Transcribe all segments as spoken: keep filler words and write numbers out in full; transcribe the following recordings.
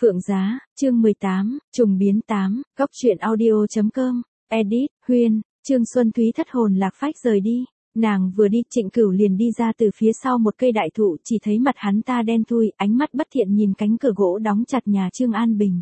Phượng Giá, chương mười tám, trùng biến tám, góc truyện audio.com, edit, Huyên, Trương Xuân Thúy thất hồn lạc phách rời đi. Nàng vừa đi, Trịnh Cửu liền đi ra từ phía sau một cây đại thụ, chỉ thấy mặt hắn ta đen thui, ánh mắt bất thiện nhìn cánh cửa gỗ đóng chặt nhà Trương An Bình.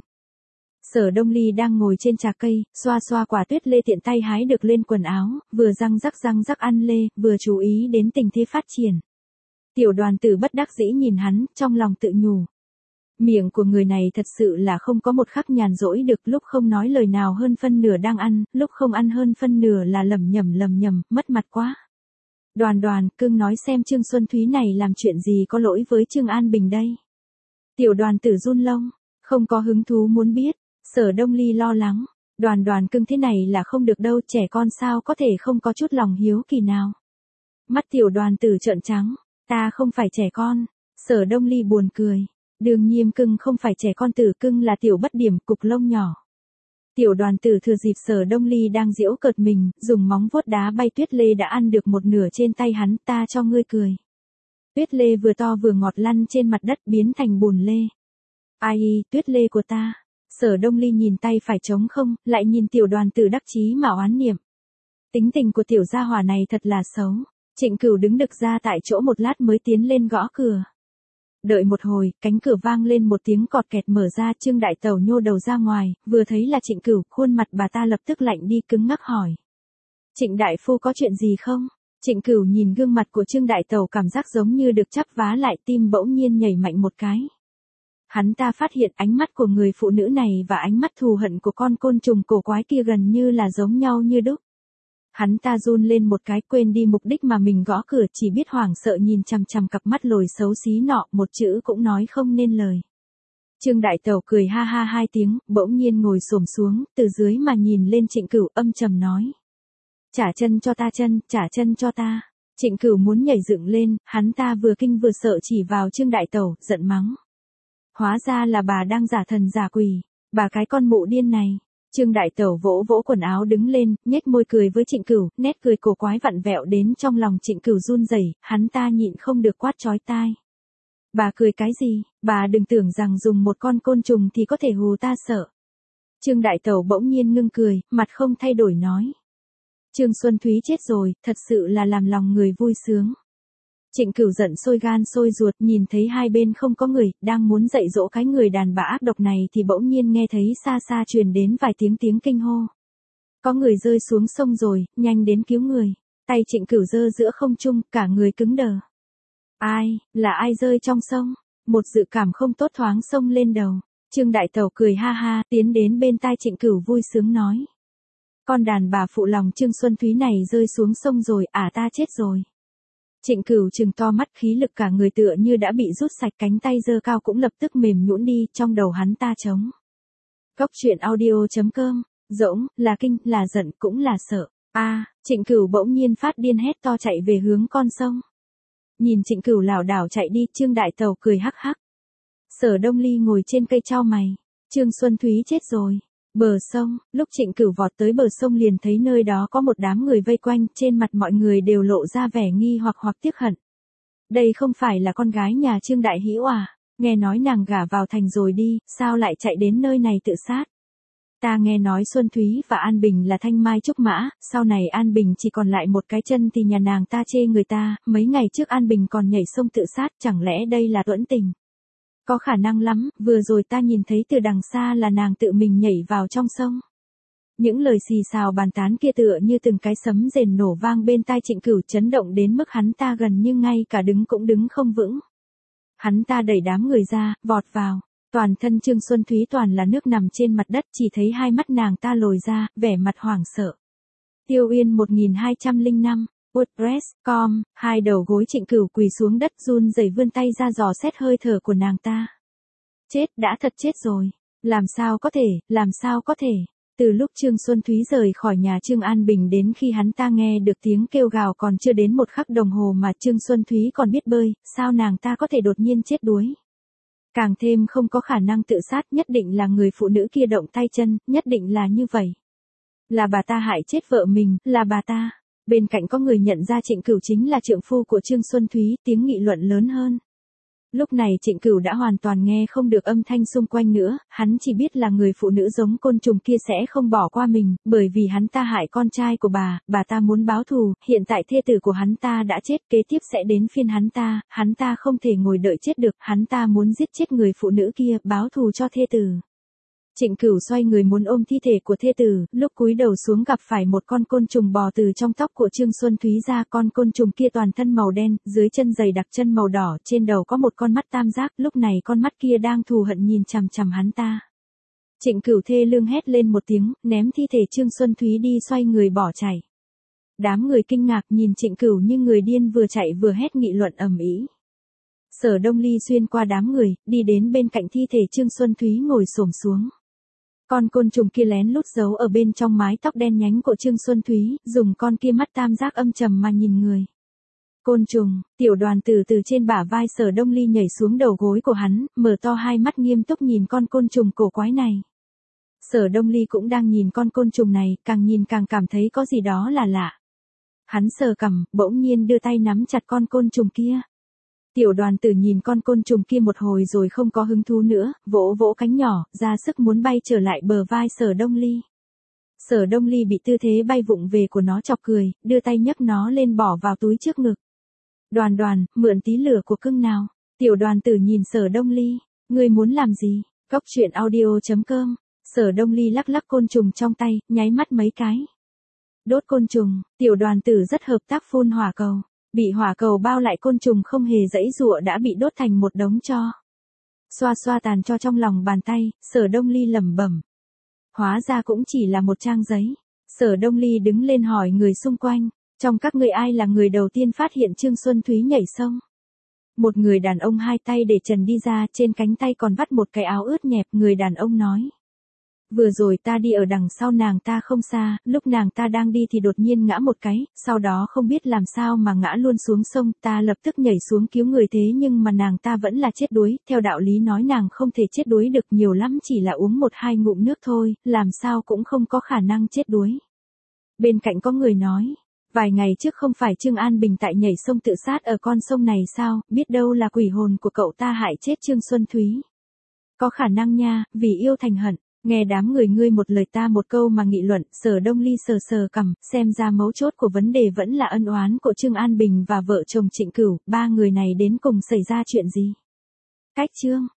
Sở Đông Ly đang ngồi trên trà cây, xoa xoa quả tuyết lê tiện tay hái được lên quần áo, vừa răng rắc răng rắc ăn lê, vừa chú ý đến tình thế phát triển. Tiểu Đoàn Tử bất đắc dĩ nhìn hắn, trong lòng tự nhủ. Miệng của người này thật sự là không có một khắc nhàn rỗi được, lúc không nói lời nào hơn phân nửa đang ăn, lúc không ăn hơn phân nửa là lẩm nhẩm lẩm nhẩm, mất mặt quá. Đoàn Đoàn, cưng nói xem Trương Xuân Thúy này làm chuyện gì có lỗi với Trương An Bình đây. Tiểu Đoàn Tử run lông, không có hứng thú muốn biết. Sở Đông Ly lo lắng, Đoàn Đoàn cưng thế này là không được đâu, trẻ con sao có thể không có chút lòng hiếu kỳ nào. Mắt Tiểu Đoàn Tử trợn trắng, ta không phải trẻ con. Sở Đông Ly buồn cười, đương nhiên cưng không phải trẻ con, Tử cưng là tiểu bất điểm, cục lông nhỏ. Tiểu Đoàn Tử thừa dịp Sở Đông Ly đang giễu cợt mình, dùng móng vuốt đá bay tuyết lê đã ăn được một nửa trên tay hắn, ta cho ngươi cười. Tuyết lê vừa to vừa ngọt lăn trên mặt đất biến thành bùn lê. Ai, tuyết lê của ta. Sở Đông Ly nhìn tay phải trống không, lại nhìn Tiểu Đoàn Tử đắc chí mà oán niệm. Tính tình của tiểu gia hỏa này thật là xấu. Trịnh Cửu đứng đực ra tại chỗ một lát mới tiến lên gõ cửa. Đợi một hồi, cánh cửa vang lên một tiếng cọt kẹt mở ra, Trương Đại Tẩu nhô đầu ra ngoài, vừa thấy là Trịnh Cửu, khuôn mặt bà ta lập tức lạnh đi, cứng ngắc hỏi. Trịnh Đại Phu có chuyện gì không? Trịnh Cửu nhìn gương mặt của Trương Đại Tẩu cảm giác giống như được chắp vá lại, tim bỗng nhiên nhảy mạnh một cái. Hắn ta phát hiện ánh mắt của người phụ nữ này và ánh mắt thù hận của con côn trùng cổ quái kia gần như là giống nhau như đúc. Hắn ta run lên một cái, quên đi mục đích mà mình gõ cửa, chỉ biết hoảng sợ nhìn chằm chằm cặp mắt lồi xấu xí nọ, một chữ cũng nói không nên lời. Trương Đại Tẩu cười ha ha hai tiếng, bỗng nhiên ngồi xổm xuống, từ dưới mà nhìn lên Trịnh Cửu, âm trầm nói. Trả chân cho ta chân, trả chân cho ta. Trịnh Cửu muốn nhảy dựng lên, hắn ta vừa kinh vừa sợ chỉ vào Trương Đại Tẩu, giận mắng. Hóa ra là bà đang giả thần giả quỷ, bà cái con mụ điên này. Trương Đại Tẩu vỗ vỗ quần áo đứng lên, nhếch môi cười với Trịnh Cửu, nét cười cổ quái vặn vẹo đến trong lòng Trịnh Cửu run rẩy, hắn ta nhịn không được quát chói tai. Bà cười cái gì, bà đừng tưởng rằng dùng một con côn trùng thì có thể hù ta sợ. Trương Đại Tẩu bỗng nhiên ngưng cười, mặt không thay đổi nói. Trương Xuân Thúy chết rồi, thật sự là làm lòng người vui sướng. Trịnh Cửu giận sôi gan sôi ruột, nhìn thấy hai bên không có người, đang muốn dạy dỗ cái người đàn bà ác độc này thì bỗng nhiên nghe thấy xa xa truyền đến vài tiếng tiếng kinh hô. Có người rơi xuống sông rồi, nhanh đến cứu người. Tay Trịnh Cửu giơ giữa không trung, cả người cứng đờ. Ai, là ai rơi trong sông? Một dự cảm không tốt thoáng xông lên đầu. Trương Đại Tẩu cười ha ha, tiến đến bên tai Trịnh Cửu vui sướng nói. Con đàn bà phụ lòng Trương Xuân Thúy này rơi xuống sông rồi, à ta chết rồi. Trịnh Cửu trừng to mắt, khí lực cả người tựa như đã bị rút sạch, cánh tay giơ cao cũng lập tức mềm nhũn đi, trong đầu hắn ta trống. Góc truyện audio.com, rỗng, là kinh, là giận, cũng là sợ. A, à, Trịnh Cửu bỗng nhiên phát điên hét to chạy về hướng con sông. Nhìn Trịnh Cửu lảo đảo chạy đi, Trương Đại Tẩu cười hắc hắc. Sở Đông Ly ngồi trên cây chau mày, Trương Xuân Thúy chết rồi. Bờ sông, lúc Trịnh Cửu vọt tới bờ sông liền thấy nơi đó có một đám người vây quanh, trên mặt mọi người đều lộ ra vẻ nghi hoặc hoặc tiếc hận. Đây không phải là con gái nhà Trương Đại Hữu à, nghe nói nàng gả vào thành rồi đi, sao lại chạy đến nơi này tự sát? Ta nghe nói Xuân Thúy và An Bình là thanh mai trúc mã, sau này An Bình chỉ còn lại một cái chân thì nhà nàng ta chê người ta, mấy ngày trước An Bình còn nhảy sông tự sát, chẳng lẽ đây là tuẫn tình? Có khả năng lắm, vừa rồi ta nhìn thấy từ đằng xa là nàng tự mình nhảy vào trong sông. Những lời xì xào bàn tán kia tựa như từng cái sấm rền nổ vang bên tai Trịnh Cửu, chấn động đến mức hắn ta gần như ngay cả đứng cũng đứng không vững. Hắn ta đẩy đám người ra, vọt vào, toàn thân Trương Xuân Thúy toàn là nước nằm trên mặt đất, chỉ thấy hai mắt nàng ta lồi ra, vẻ mặt hoảng sợ. Tiêu Uyên một nghìn hai trăm lẻ năm WordPress chấm com, hai đầu gối Trịnh Cửu quỳ xuống đất run rẩy vươn tay ra dò xét hơi thở của nàng ta. Chết, đã thật chết rồi. Làm sao có thể, làm sao có thể. Từ lúc Trương Xuân Thúy rời khỏi nhà Trương An Bình đến khi hắn ta nghe được tiếng kêu gào còn chưa đến một khắc đồng hồ mà Trương Xuân Thúy còn biết bơi, sao nàng ta có thể đột nhiên chết đuối. Càng thêm không có khả năng tự sát, nhất định là người phụ nữ kia động tay chân, nhất định là như vậy. Là bà ta hại chết vợ mình, là bà ta. Bên cạnh có người nhận ra Trịnh Cửu chính là trượng phu của Trương Xuân Thúy, tiếng nghị luận lớn hơn. Lúc này Trịnh Cửu đã hoàn toàn nghe không được âm thanh xung quanh nữa, hắn chỉ biết là người phụ nữ giống côn trùng kia sẽ không bỏ qua mình, bởi vì hắn ta hại con trai của bà, bà ta muốn báo thù, hiện tại thê tử của hắn ta đã chết, kế tiếp sẽ đến phiên hắn ta, hắn ta không thể ngồi đợi chết được, hắn ta muốn giết chết người phụ nữ kia, báo thù cho thê tử. Trịnh Cửu xoay người muốn ôm thi thể của thê tử, lúc cúi đầu xuống gặp phải một con côn trùng bò từ trong tóc của Trương Xuân Thúy ra, con côn trùng kia toàn thân màu đen, dưới chân dày đặc chân màu đỏ, trên đầu có một con mắt tam giác, lúc này con mắt kia đang thù hận nhìn chằm chằm hắn ta. Trịnh Cửu thê lương hét lên một tiếng, ném thi thể Trương Xuân Thúy đi xoay người bỏ chạy. Đám người kinh ngạc nhìn Trịnh Cửu như người điên vừa chạy vừa hét nghị luận ầm ĩ. Sở Đông Ly xuyên qua đám người, đi đến bên cạnh thi thể Trương Xuân Thúy ngồi xổm xuống. Con côn trùng kia lén lút giấu ở bên trong mái tóc đen nhánh của Trương Xuân Thúy, dùng con kia mắt tam giác âm trầm mà nhìn người. Côn trùng, Tiểu Đoàn Tử từ trên bả vai Sở Đông Ly nhảy xuống đầu gối của hắn, mở to hai mắt nghiêm túc nhìn con côn trùng cổ quái này. Sở Đông Ly cũng đang nhìn con côn trùng này, càng nhìn càng cảm thấy có gì đó là lạ. Hắn sờ cằm, bỗng nhiên đưa tay nắm chặt con côn trùng kia. Tiểu Đoàn Tử nhìn con côn trùng kia một hồi rồi không có hứng thú nữa, vỗ vỗ cánh nhỏ, ra sức muốn bay trở lại bờ vai Sở Đông Ly. Sở Đông Ly bị tư thế bay vụng về của nó chọc cười, đưa tay nhấc nó lên bỏ vào túi trước ngực. Đoàn Đoàn, mượn tí lửa của cưng nào. Tiểu Đoàn Tử nhìn Sở Đông Ly, ngươi muốn làm gì? Góc truyện audio chấm com. Sở Đông Ly lắc lắc côn trùng trong tay, nháy mắt mấy cái. Đốt côn trùng, Tiểu Đoàn Tử rất hợp tác phun hỏa cầu. Bị hỏa cầu bao lại côn trùng không hề giãy giụa đã bị đốt thành một đống tro. Xoa xoa tàn tro trong lòng bàn tay, Sở Đông Ly lẩm bẩm. Hóa ra cũng chỉ là một trang giấy. Sở Đông Ly đứng lên hỏi người xung quanh, trong các người ai là người đầu tiên phát hiện Trương Xuân Thúy nhảy sông? Một người đàn ông hai tay để trần đi ra, trên cánh tay còn vắt một cái áo ướt nhẹp, người đàn ông nói. Vừa rồi ta đi ở đằng sau nàng ta không xa, lúc nàng ta đang đi thì đột nhiên ngã một cái, sau đó không biết làm sao mà ngã luôn xuống sông, ta lập tức nhảy xuống cứu người thế nhưng mà nàng ta vẫn là chết đuối, theo đạo lý nói nàng không thể chết đuối được, nhiều lắm chỉ là uống một hai ngụm nước thôi, làm sao cũng không có khả năng chết đuối. Bên cạnh có người nói, vài ngày trước không phải Trương An Bình tại nhảy sông tự sát ở con sông này sao, biết đâu là quỷ hồn của cậu ta hại chết Trương Xuân Thúy. Có khả năng nha, vì yêu thành hận. Nghe đám người ngươi một lời ta một câu mà nghị luận, Sở Đông Ly sờ sờ cằm, xem ra mấu chốt của vấn đề vẫn là ân oán của Trương An Bình và vợ chồng Trịnh Cửu, ba người này đến cùng xảy ra chuyện gì? Cách chương